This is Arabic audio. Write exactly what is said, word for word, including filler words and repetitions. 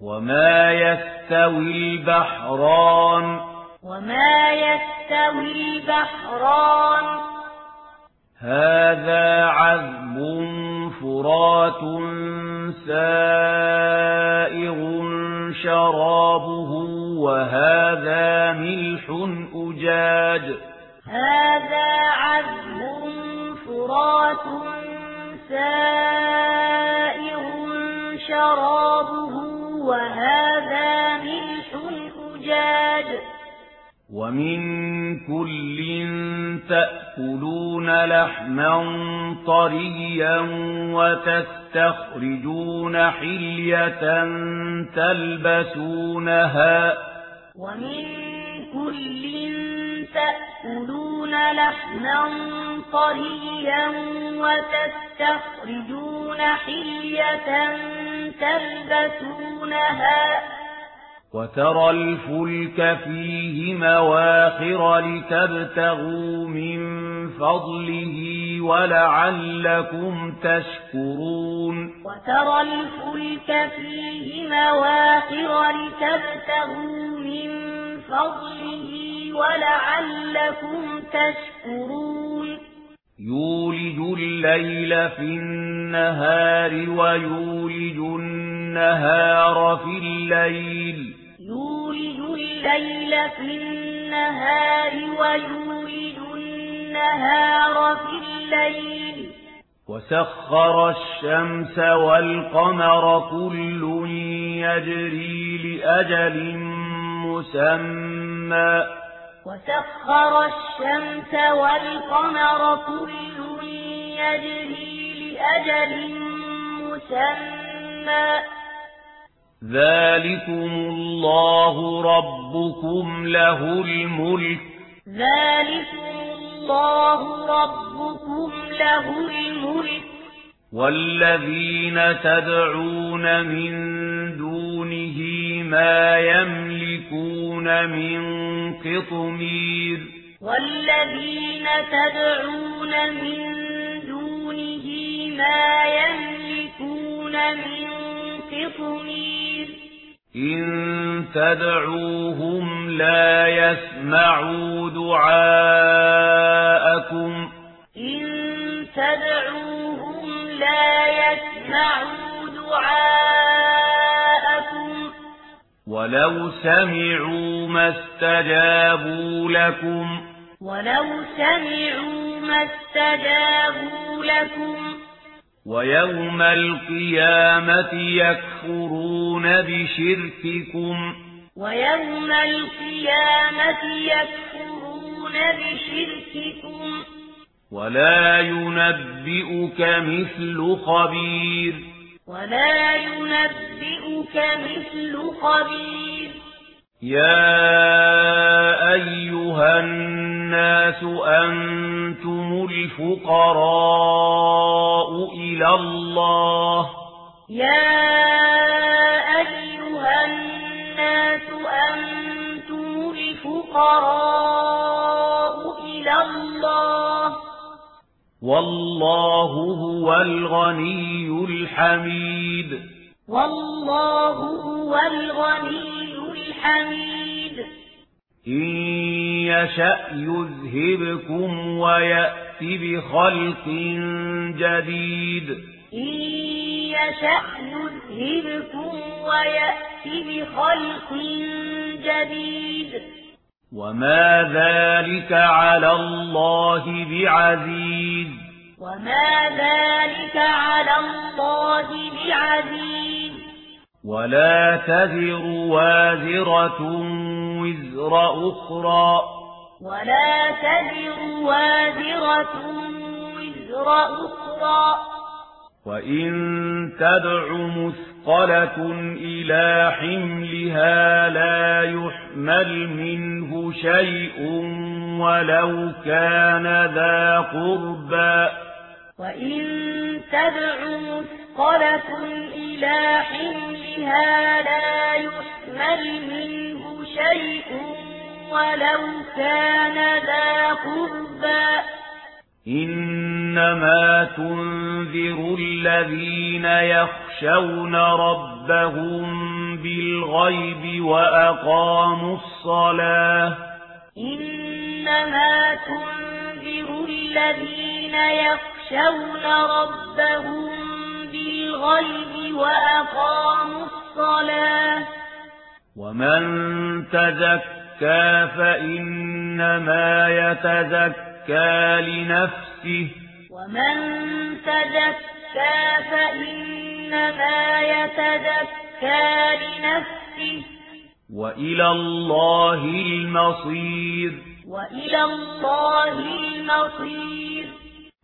وما يستوي البحران وما يستوي البحران هذا عذب فرات سائغ شرابه وهذا ملح أجاج هذا عذب فرات سائغ شرابه وهذا ملح أجاج ومن كل تأكلون لحما طريا وتستخرجون حلية تلبسونها ومن كل تأكلون لحما طريا وتستخرجون حلية تلبسونها وترى الفلك فيه مواخر لتبتغوا من فضله ولعلكم تشكرون وترى الفلك فيه مواخر لتبتغوا من فضله ولعلكم تشكرون يولج الليل في النهار ويولج النهار في الليل يولج الليل في النهار ويولج النهار في الليل وسخر الشمس والقمر كل يجري لأجل مسمى وسخر الشمس والقمر كل يجري لأجل مسمى ذلكم الله ربكم له الملك ذلكم الله ربكم له الملك والذين تدعون من دونه ما يملكون من قطمير والذين تدعون من دونه ما يملكون من قطمير إن تدعوهم لا يسمعوا دعاءكم إن تدعوهم لا يسمعوا دعاءكم ولو سمعوا ما استجابوا لكم ولو سمعوا ما استجابوا لكم ويوم القيامة يكفرون بشرككم ويوم القيامة يكفرون بشرككم ولا ينبئك مثل خبير ولا ينبئك مثل خبير يا أيها الناس أنتم الفقراء إلى الله يا أيها الناس أنتم الفقراء إلى الله والله هو الغني الحميد والله هو الغني الحميد إن يشأ يذهبكم ويأت بخلق جديد إن يشأ يذهبكم ويأت بخلق جديد وما ذلك على الله بعزيز وما ذلك على الله بعزيز ولا تزر وازرة وزر أخرى ولا تزر وازرة وزر أخرى وإن تدع مثقلة إلى حملها لا يحمل منه شيء ولو كان ذا قربى وإن تدع مثقلة إلى حملها لا يحمل منه شيء ولو كان ذا قربى إنما تنذر الذين يخشون ربهم ربهم بالغيب وأقاموا الصلاة إنما تنذر الذين يخشون ربهم بالغيب وأقاموا الصلاة ومن تزكى فإنما يتزكى لنفسه ومن تزكى فإنما يتزكى لنفسه وإلى الله المصير وإلى الله المصير